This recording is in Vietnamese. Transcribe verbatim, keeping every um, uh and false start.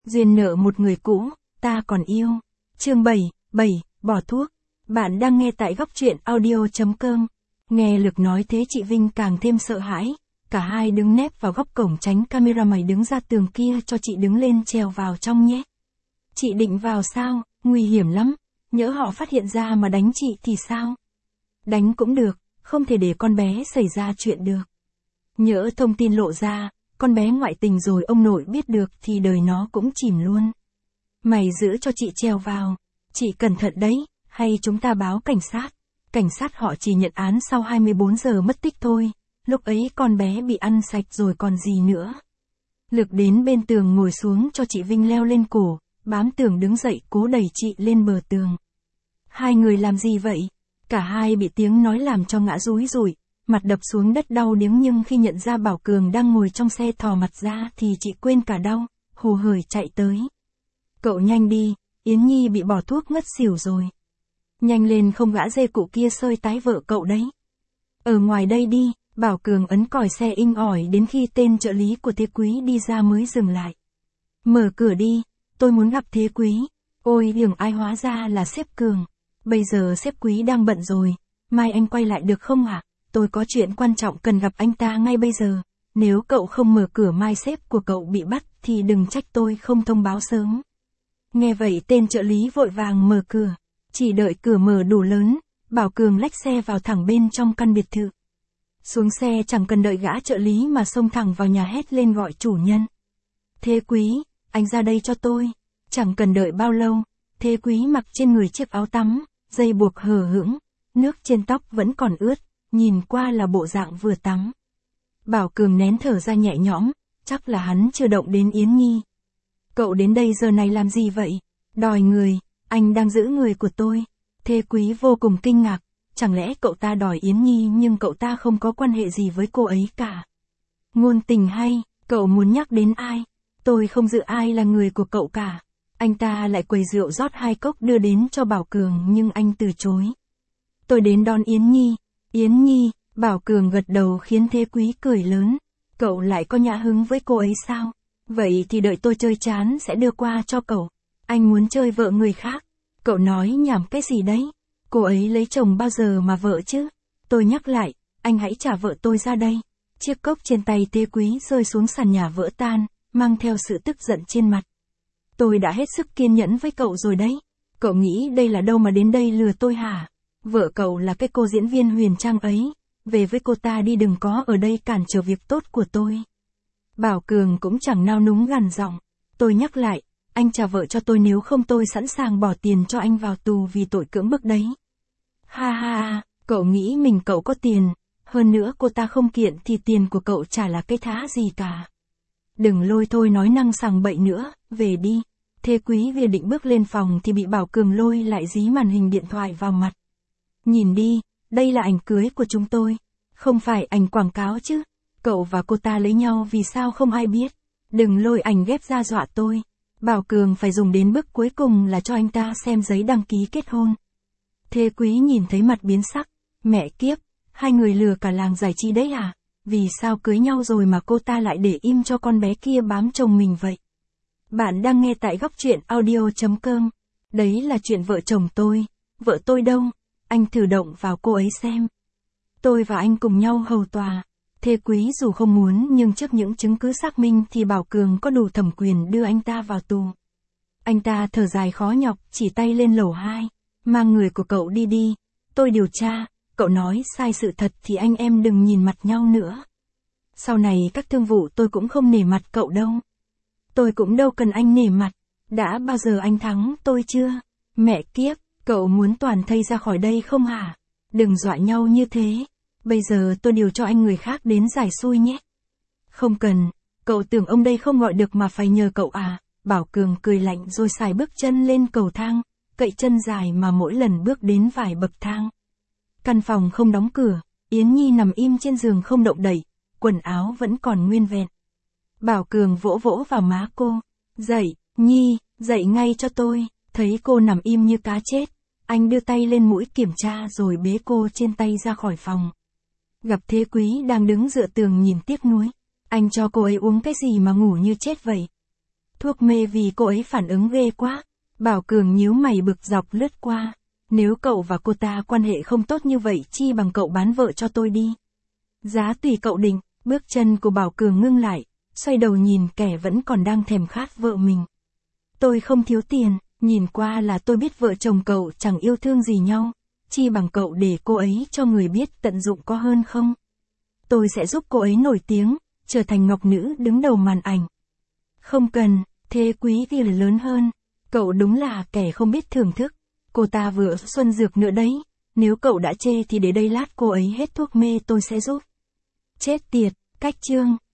Duyên nợ một người cũ, ta còn yêu. Chương bảy, bảy, bỏ thuốc. Bạn đang nghe tại góc truyện audio chấm com. Nghe Lực nói thế chị Vinh càng thêm sợ hãi. Cả hai đứng nép vào góc cổng tránh camera, mày đứng ra tường kia cho chị đứng lên trèo vào trong nhé. Chị định vào sao, nguy hiểm lắm. Nhỡ họ phát hiện ra mà đánh chị thì sao? Đánh cũng được, không thể để con bé xảy ra chuyện được. Nhỡ thông tin lộ ra, con bé ngoại tình rồi ông nội biết được thì đời nó cũng chìm luôn. Mày giữ cho chị trèo vào. Chị cẩn thận đấy, hay chúng ta báo cảnh sát. Cảnh sát họ chỉ nhận án sau hai mươi bốn giờ mất tích thôi. Lúc ấy con bé bị ăn sạch rồi còn gì nữa. Lực đến bên tường ngồi xuống cho chị Vinh leo lên cổ, bám tường đứng dậy cố đẩy chị lên bờ tường. Hai người làm gì vậy? Cả hai bị tiếng nói làm cho ngã rúi rủi, mặt đập xuống đất đau điếng, nhưng khi nhận ra Bảo Cường đang ngồi trong xe thò mặt ra thì chị quên cả đau, hồ hởi chạy tới. Cậu nhanh đi, Yến Nhi bị bỏ thuốc ngất xỉu rồi. Nhanh lên không gã dê cụ kia sơi tái vợ cậu đấy. Ở ngoài đây đi, Bảo Cường ấn còi xe inh ỏi đến khi tên trợ lý của Thế Quý đi ra mới dừng lại. Mở cửa đi, tôi muốn gặp Thế Quý. Ôi đừng ai, hóa ra là sếp Cường. Bây giờ sếp Quý đang bận rồi, mai anh quay lại được không ạ? À? Tôi có chuyện quan trọng cần gặp anh ta ngay bây giờ. Nếu cậu không mở cửa mai sếp của cậu bị bắt thì đừng trách tôi không thông báo sớm. Nghe vậy tên trợ lý vội vàng mở cửa. Chỉ đợi cửa mở đủ lớn, Bảo Cường lách xe vào thẳng bên trong căn biệt thự. Xuống xe chẳng cần đợi gã trợ lý mà xông thẳng vào nhà hét lên gọi chủ nhân. Thế Quý, anh ra đây cho tôi. Chẳng cần đợi bao lâu, Thế Quý mặc trên người chiếc áo tắm, dây buộc hờ hững, nước trên tóc vẫn còn ướt, nhìn qua là bộ dạng vừa tắm. Bảo Cường nén thở ra nhẹ nhõm, chắc là hắn chưa động đến Yến Nhi. Cậu đến đây giờ này làm gì vậy? Đòi người, anh đang giữ người của tôi. Thế Quý vô cùng kinh ngạc, chẳng lẽ cậu ta đòi Yến Nhi nhưng cậu ta không có quan hệ gì với cô ấy cả. Ngôn tình hay, cậu muốn nhắc đến ai? Tôi không giữ ai là người của cậu cả. Anh ta lại quầy rượu rót hai cốc đưa đến cho Bảo Cường nhưng anh từ chối. Tôi đến đón Yến Nhi. Yến Nhi, Bảo Cường gật đầu khiến Thế Quý cười lớn. Cậu lại có nhã hứng với cô ấy sao? Vậy thì đợi tôi chơi chán sẽ đưa qua cho cậu. Anh muốn chơi vợ người khác. Cậu nói nhảm cái gì đấy? Cô ấy lấy chồng bao giờ mà vợ chứ? Tôi nhắc lại, anh hãy trả vợ tôi ra đây. Chiếc cốc trên tay Thế Quý rơi xuống sàn nhà vỡ tan, mang theo sự tức giận trên mặt. Tôi đã hết sức kiên nhẫn với cậu rồi đấy. Cậu nghĩ đây là đâu mà đến đây lừa tôi hả? Vợ cậu là cái cô diễn viên Huyền Trang ấy. Về với cô ta đi, đừng có ở đây cản trở việc tốt của tôi. Bảo Cường cũng chẳng nao núng gằn giọng. Tôi nhắc lại, anh trả vợ cho tôi, nếu không tôi sẵn sàng bỏ tiền cho anh vào tù vì tội cưỡng bức đấy. Ha ha ha, cậu nghĩ mình cậu có tiền. Hơn nữa cô ta không kiện thì tiền của cậu chả là cái thá gì cả. Đừng lôi thôi nói năng sằng bậy nữa, về đi. Thế Quý vừa định bước lên phòng thì bị Bảo Cường lôi lại dí màn hình điện thoại vào mặt. Nhìn đi, đây là ảnh cưới của chúng tôi. Không phải ảnh quảng cáo chứ. Cậu và cô ta lấy nhau vì sao không ai biết. Đừng lôi ảnh ghép ra dọa tôi. Bảo Cường phải dùng đến bước cuối cùng là cho anh ta xem giấy đăng ký kết hôn. Thế Quý nhìn thấy mặt biến sắc. Mẹ kiếp, hai người lừa cả làng giải trí đấy à? Vì sao cưới nhau rồi mà cô ta lại để im cho con bé kia bám chồng mình vậy? Bạn đang nghe tại góc truyện audio chấm com. Đấy là chuyện vợ chồng tôi. Vợ tôi đâu? Anh thử động vào cô ấy xem. Tôi và anh cùng nhau hầu tòa. Thế Quý dù không muốn nhưng trước những chứng cứ xác minh thì Bảo Cường có đủ thẩm quyền đưa anh ta vào tù. Anh ta thở dài khó nhọc, chỉ tay lên lầu hai. Mang người của cậu đi đi. Tôi điều tra, cậu nói sai sự thật thì anh em đừng nhìn mặt nhau nữa. Sau này các thương vụ tôi cũng không nể mặt cậu đâu. Tôi cũng đâu cần anh nể mặt. Đã bao giờ anh thắng tôi chưa? Mẹ kiếp, cậu muốn toàn thây ra khỏi đây không hả? Đừng dọa nhau như thế. Bây giờ tôi điều cho anh người khác đến giải xui nhé. Không cần, cậu tưởng ông đây không gọi được mà phải nhờ cậu à? Bảo Cường cười lạnh rồi xài bước chân lên cầu thang, cậy chân dài mà mỗi lần bước đến vài bậc thang. Căn phòng không đóng cửa, Yến Nhi nằm im trên giường không động đậy, quần áo vẫn còn nguyên vẹn. Bảo Cường vỗ vỗ vào má cô. Dậy, Nhi, dậy ngay cho tôi. Thấy cô nằm im như cá chết, anh đưa tay lên mũi kiểm tra rồi bế cô trên tay ra khỏi phòng. Gặp Thế Quý đang đứng dựa tường nhìn tiếc nuối. Anh cho cô ấy uống cái gì mà ngủ như chết vậy? thuốc mê vì cô ấy phản ứng ghê quá. Bảo Cường nhíu mày bực dọc lướt qua. Nếu cậu và cô ta quan hệ không tốt như vậy chi bằng cậu bán vợ cho tôi đi. Giá tùy cậu định, bước chân của Bảo Cường ngưng lại, xoay đầu nhìn kẻ vẫn còn đang thèm khát vợ mình. Tôi không thiếu tiền, nhìn qua là tôi biết vợ chồng cậu chẳng yêu thương gì nhau, chi bằng cậu để cô ấy cho người biết tận dụng có hơn không? Tôi sẽ giúp cô ấy nổi tiếng, trở thành ngọc nữ đứng đầu màn ảnh. Không cần, thế quý thì là lớn hơn. Cậu đúng là kẻ không biết thưởng thức. Cô ta vừa xuân dược nữa đấy. Nếu cậu đã chê thì để đây lát cô ấy hết thuốc mê tôi sẽ giúp. Chết tiệt, cách chương.